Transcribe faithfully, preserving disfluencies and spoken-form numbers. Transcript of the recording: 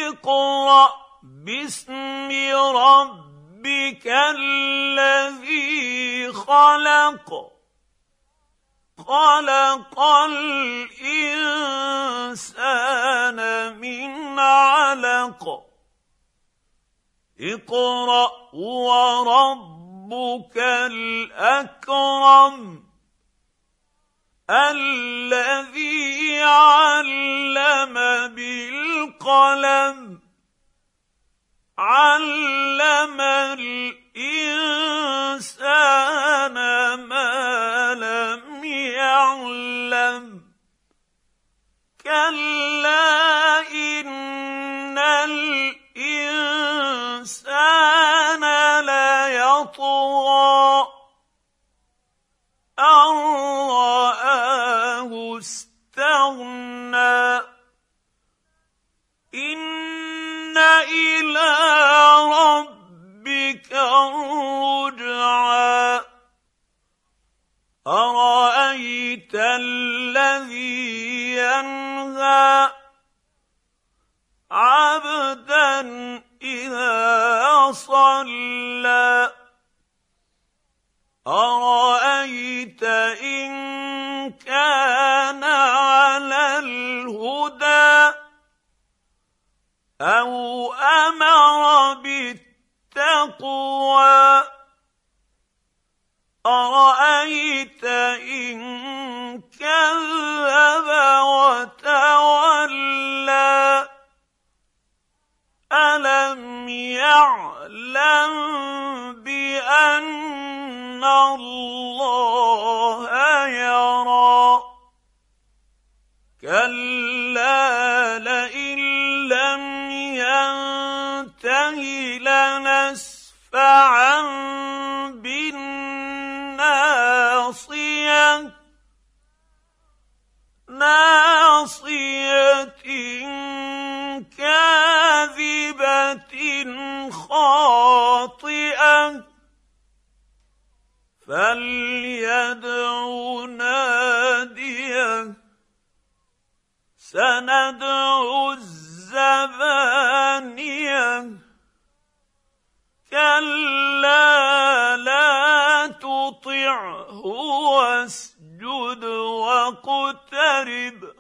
اقرأ باسم ربك الذي خلق خلق الإنسان من علق اقرأ وربك الأكرم الذي علم بالقلم علم الإنسان ما لم يعلم كلا إن الإنسان ليطغى أن رآه استغنى إن إلى ربك الرجعى أرأيت الذي ينهى عبدا إذا صلى أرأيت إن كان على الهدى أو أمر بالتقوى أرأيت إن كذب وتولى ألم يعلم بأن الله يرى كلا لئن لم ينته لنسفعا بالناصية ناصية كاذبة خاطئة فليدع ناديه سندع الزبانية كلا لا تطعه واسجد واقترب